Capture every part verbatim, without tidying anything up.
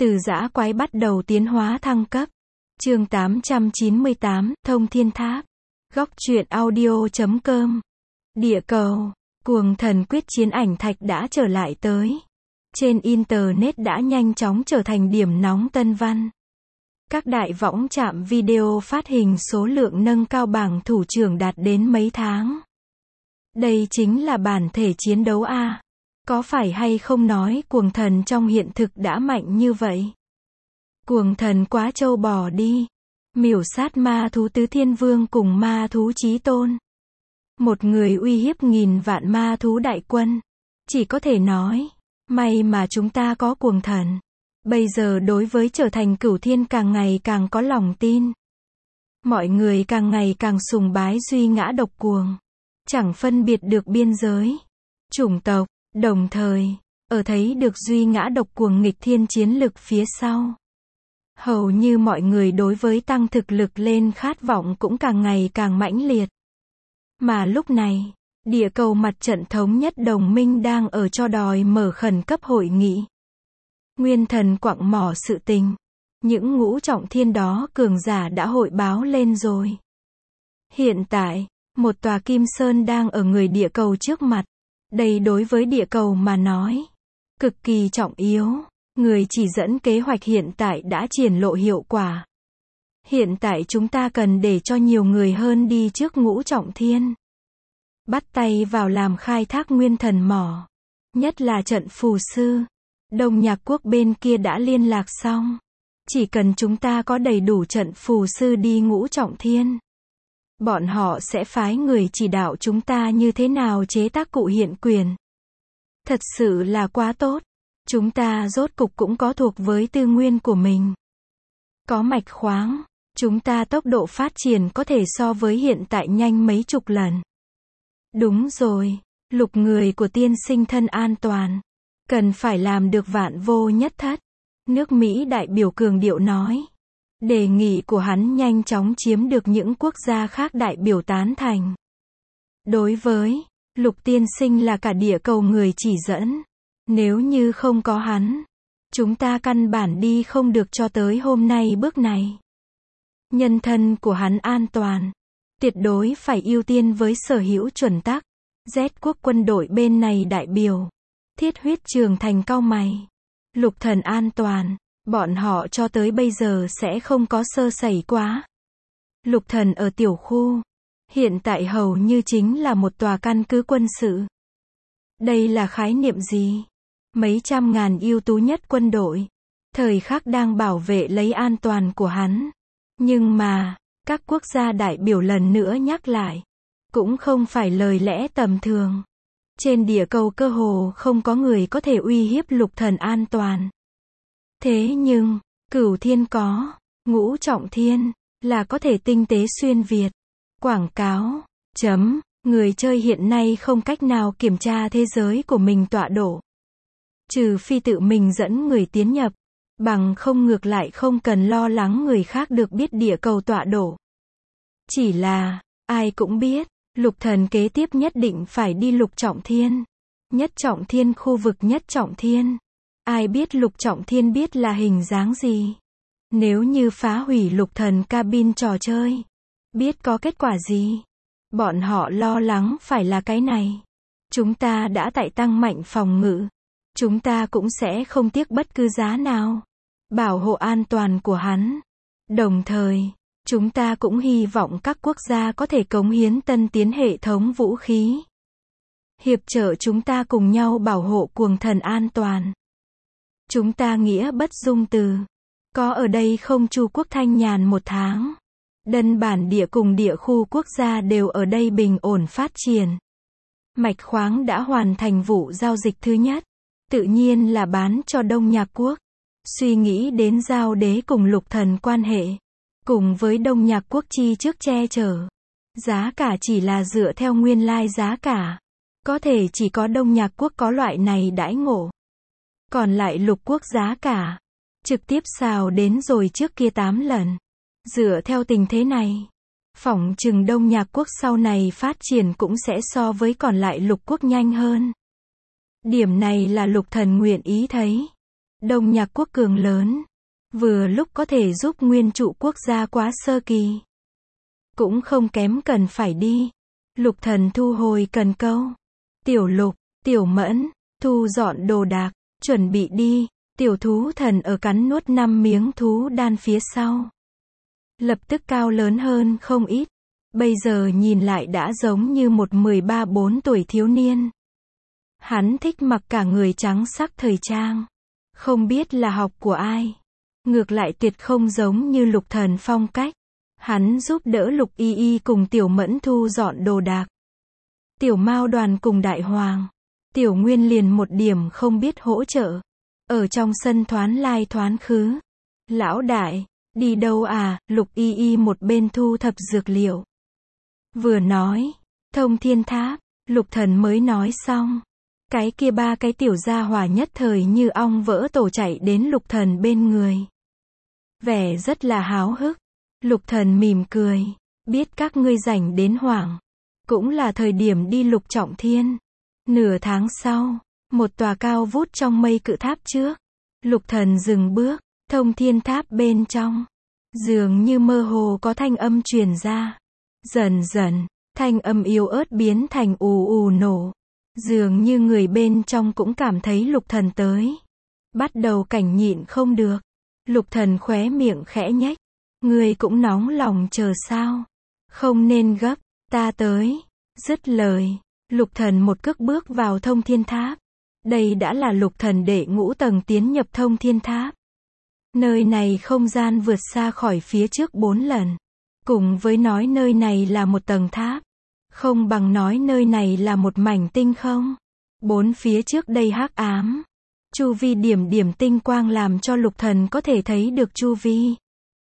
Từ dã quái bắt đầu tiến hóa thăng cấp. Chương tám trăm chín mươi tám, Thông Thiên Tháp. Góc truyện audio chấm com. Địa cầu, cuồng thần quyết chiến ảnh thạch đã trở lại tới. Trên Internet đã nhanh chóng trở thành điểm nóng tân văn. Các đại võng trạm video phát hình số lượng nâng cao bảng thủ trưởng đạt đến mấy tháng. Đây chính là bản thể chiến đấu a. Có phải hay không nói cuồng thần trong hiện thực đã mạnh như vậy? Cuồng thần quá trâu bò đi. Miểu sát ma thú tứ thiên vương cùng ma thú chí tôn. Một người uy hiếp nghìn vạn ma thú đại quân. Chỉ có thể nói, may mà chúng ta có cuồng thần. Bây giờ đối với trở thành cửu thiên càng ngày càng có lòng tin. Mọi người càng ngày càng sùng bái duy ngã độc cuồng. Chẳng phân biệt được biên giới, chủng tộc, đồng thời, ở thấy được duy ngã độc cuồng nghịch thiên chiến lực phía sau. Hầu như mọi người đối với tăng thực lực lên khát vọng cũng càng ngày càng mãnh liệt. Mà lúc này, địa cầu mặt trận thống nhất đồng minh đang ở cho đòi mở khẩn cấp hội nghị. Nguyên thần quặng mỏ sự tình. Những ngũ trọng thiên đó cường giả đã hội báo lên rồi. Hiện tại, một tòa kim sơn đang ở người địa cầu trước mặt. Đây đối với địa cầu mà nói, cực kỳ trọng yếu. Người chỉ dẫn kế hoạch hiện tại đã triển lộ hiệu quả. Hiện tại chúng ta cần để cho nhiều người hơn đi trước ngũ trọng thiên. Bắt tay vào làm khai thác nguyên thần mỏ. Nhất là trận phù sư. Đông Nhạc Quốc bên kia đã liên lạc xong. Chỉ cần chúng ta có đầy đủ trận phù sư đi ngũ trọng thiên. Bọn họ sẽ phái người chỉ đạo chúng ta như thế nào chế tác cụ hiện quyền. Thật sự là quá tốt. Chúng ta rốt cục cũng có thuộc với tư nguyên của mình. Có mạch khoáng. Chúng ta tốc độ phát triển có thể so với hiện tại nhanh mấy chục lần. Đúng rồi. Lục người của tiên sinh thân an toàn. Cần phải làm được vạn vô nhất thất. Nước Mỹ đại biểu cường điệu nói. Đề nghị của hắn nhanh chóng chiếm được những quốc gia khác đại biểu tán thành. Đối với Lục tiên sinh là cả địa cầu người chỉ dẫn. Nếu như không có hắn, chúng ta căn bản đi không được cho tới hôm nay bước này. Nhân thân của hắn an toàn. Tuyệt đối phải ưu tiên với sở hữu chuẩn tắc. Z quốc quân đội bên này đại biểu. Thiết huyết trường thành cau mày. Lục thần an toàn. Bọn họ cho tới bây giờ sẽ không có sơ sẩy quá. Lục thần ở tiểu khu. Hiện tại hầu như chính là một tòa căn cứ quân sự. Đây là khái niệm gì? Mấy trăm ngàn ưu tú nhất quân đội. Thời khắc đang bảo vệ lấy an toàn của hắn. Nhưng mà, các quốc gia đại biểu lần nữa nhắc lại. Cũng không phải lời lẽ tầm thường. Trên địa cầu cơ hồ không có người có thể uy hiếp lục thần an toàn. Thế nhưng, cửu thiên có, ngũ trọng thiên, là có thể tinh tế xuyên Việt. Quảng cáo, chấm, người chơi hiện nay không cách nào kiểm tra thế giới của mình tọa độ. Trừ phi tự mình dẫn người tiến nhập, bằng không ngược lại không cần lo lắng người khác được biết địa cầu tọa độ. Chỉ là, ai cũng biết, lục thần kế tiếp nhất định phải đi lục trọng thiên. Nhất trọng thiên khu vực nhất trọng thiên. Ai biết lục trọng thiên biết là hình dáng gì? Nếu như phá hủy lục thần cabin trò chơi, biết có kết quả gì? Bọn họ lo lắng phải là cái này. Chúng ta đã tại tăng mạnh phòng ngự. Chúng ta cũng sẽ không tiếc bất cứ giá nào. Bảo hộ an toàn của hắn. Đồng thời, chúng ta cũng hy vọng các quốc gia có thể cống hiến tân tiến hệ thống vũ khí. Hiệp trợ chúng ta cùng nhau bảo hộ cuồng thần an toàn. Chúng ta nghĩa bất dung từ. Có ở đây không Chu quốc thanh nhàn một tháng. Đân bản địa cùng địa khu quốc gia đều ở đây bình ổn phát triển. Mạch khoáng đã hoàn thành vụ giao dịch thứ nhất. Tự nhiên là bán cho Đông Nhạc Quốc. Suy nghĩ đến giao đế cùng lục thần quan hệ. Cùng với Đông Nhạc Quốc chi trước che chở. Giá cả chỉ là dựa theo nguyên lai giá cả. Có thể chỉ có Đông Nhạc Quốc có loại này đãi ngộ. Còn lại lục quốc giá cả. Trực tiếp xào đến rồi trước kia tám lần. Dựa theo tình thế này. Phỏng chừng Đông Nhạc Quốc sau này phát triển cũng sẽ so với còn lại lục quốc nhanh hơn. Điểm này là lục thần nguyện ý thấy. Đông Nhạc quốc cường lớn, vừa lúc có thể giúp nguyên trụ quốc gia quá sơ kỳ. Cũng không kém cần phải đi. Lục Thần thu hồi cần câu. Tiểu Lục, Tiểu Mẫn, thu dọn đồ đạc, chuẩn bị đi. Tiểu thú thần ở cắn nuốt năm miếng thú đan phía sau. Lập tức cao lớn hơn không ít. Bây giờ nhìn lại đã giống như một mười ba bốn tuổi thiếu niên. Hắn thích mặc cả người trắng sắc thời trang. Không biết là học của ai. Ngược lại tuyệt không giống như Lục Thần phong cách. Hắn giúp đỡ Lục Y Y cùng Tiểu Mẫn thu dọn đồ đạc. Tiểu Mao Đoàn cùng Đại Hoàng. Tiểu Nguyên liền một điểm không biết hỗ trợ. Ở trong sân thoán lai thoán khứ. Lão đại, đi đâu à? Lục Y Y một bên thu thập dược liệu. Vừa nói, Thông Thiên Tháp, Lục Thần mới nói xong. Cái kia ba cái tiểu gia hỏa nhất thời như ong vỡ tổ chạy đến Lục Thần bên người. Vẻ rất là háo hức. Lục Thần mỉm cười, biết các ngươi rảnh đến hoảng. Cũng là thời điểm đi Lục Trọng Thiên. Nửa tháng sau, một tòa cao vút trong mây cự tháp trước. Lục Thần dừng bước, Thông Thiên Tháp bên trong. Dường như mơ hồ có thanh âm truyền ra. Dần dần, thanh âm yếu ớt biến thành ù ù nổ. Dường như người bên trong cũng cảm thấy Lục Thần tới. Bắt đầu cảnh nhịn không được. Lục Thần khóe miệng khẽ nhếch. Người cũng nóng lòng chờ sao? Không nên gấp, ta tới. Dứt lời, Lục Thần một cước bước vào Thông Thiên Tháp. Đây đã là Lục Thần đệ ngũ tầng tiến nhập Thông Thiên Tháp. Nơi này không gian vượt xa khỏi phía trước bốn lần. Cùng với nói nơi này là một tầng tháp. Không bằng nói nơi này là một mảnh tinh không. Bốn phía trước đây hắc ám. Chu vi điểm điểm tinh quang làm cho Lục Thần có thể thấy được chu vi.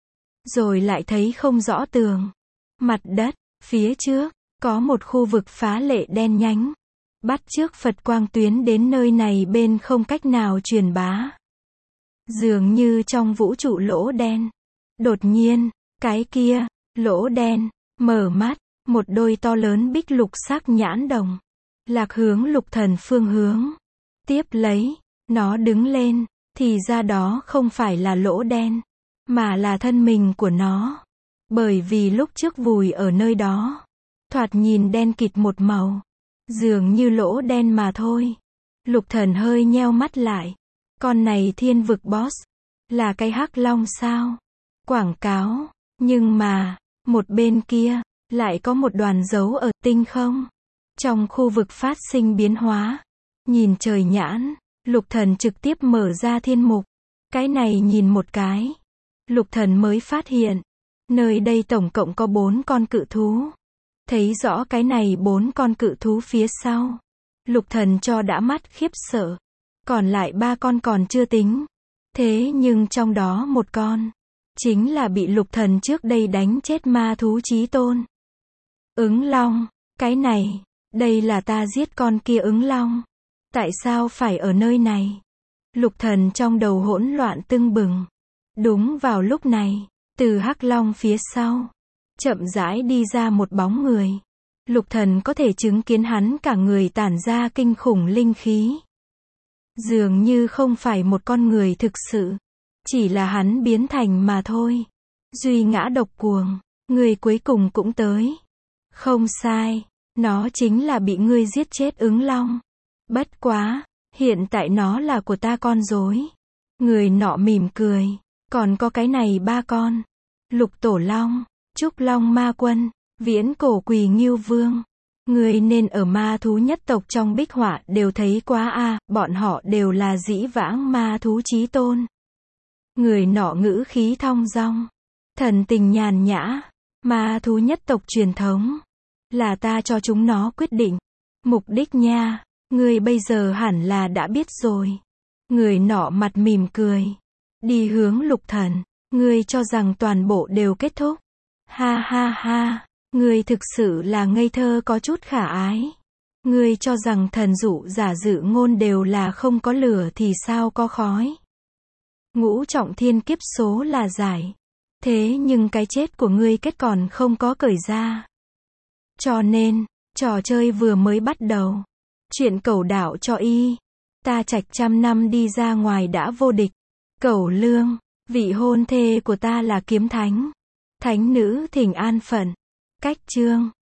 Rồi lại thấy không rõ tường. Mặt đất, phía trước, có một khu vực phá lệ đen nhánh. Bắt chước Phật quang tuyến đến nơi này bên không cách nào truyền bá. Dường như trong vũ trụ lỗ đen. Đột nhiên, cái kia, lỗ đen, mở mắt, một đôi to lớn bích lục sắc nhãn đồng. Lạc hướng Lục Thần phương hướng. Tiếp lấy, nó đứng lên, thì ra đó không phải là lỗ đen, mà là thân mình của nó. Bởi vì lúc trước vùi ở nơi đó, thoạt nhìn đen kịt một màu. Dường như lỗ đen mà thôi. Lục Thần hơi nheo mắt lại. Con này thiên vực boss. Là cái hắc long sao? Quảng cáo. Nhưng mà, một bên kia, lại có một đoàn dấu ở tinh không. Trong khu vực phát sinh biến hóa. Nhìn trời nhãn, Lục Thần trực tiếp mở ra thiên mục. Cái này nhìn một cái. Lục Thần mới phát hiện. Nơi đây tổng cộng có bốn con cự thú. Thấy rõ cái này bốn con cự thú phía sau. Lục Thần cho đã mắt khiếp sợ. Còn lại ba con còn chưa tính. Thế nhưng trong đó một con. Chính là bị Lục Thần trước đây đánh chết ma thú chí tôn. Ứng long. Cái này. Đây là ta giết con kia ứng long. Tại sao phải ở nơi này? Lục Thần trong đầu hỗn loạn tưng bừng. Đúng vào lúc này. Từ hắc long phía sau. Chậm rãi đi ra một bóng người. Lục Thần có thể chứng kiến hắn cả người tản ra kinh khủng linh khí. Dường như không phải một con người thực sự. Chỉ là hắn biến thành mà thôi. Duy ngã độc cuồng. Người cuối cùng cũng tới. Không sai. Nó chính là bị ngươi giết chết ứng long. Bất quá. Hiện tại nó là của ta con rối. Người nọ mỉm cười. Còn có cái này ba con. Lục Tổ Long. Trúc Long Ma Quân. Viễn Cổ Quỳ Ngưu Vương. Người nên ở ma thú nhất tộc trong bích họa đều thấy quá a, à, bọn họ đều là dĩ vãng ma thú chí tôn. Người nọ ngữ khí thong dong. Thần tình nhàn nhã. Ma thú nhất tộc truyền thống. Là ta cho chúng nó quyết định. Mục đích nha. Người bây giờ hẳn là đã biết rồi. Người nọ mặt mỉm cười. Đi hướng Lục Thần. Ngươi cho rằng toàn bộ đều kết thúc. Ha ha ha. Ngươi thực sự là ngây thơ có chút khả ái. Ngươi cho rằng thần dụ giả dự ngôn đều là không có lửa thì sao có khói. Ngũ trọng thiên kiếp số là giải. Thế nhưng cái chết của ngươi kết còn không có cởi ra. Cho nên, trò chơi vừa mới bắt đầu. Chuyện cẩu đảo cho y. ta trạch trăm năm đi ra ngoài đã vô địch. Cẩu Lương, vị hôn thê của ta là kiếm thánh. Thánh nữ thỉnh an phận. Cách chương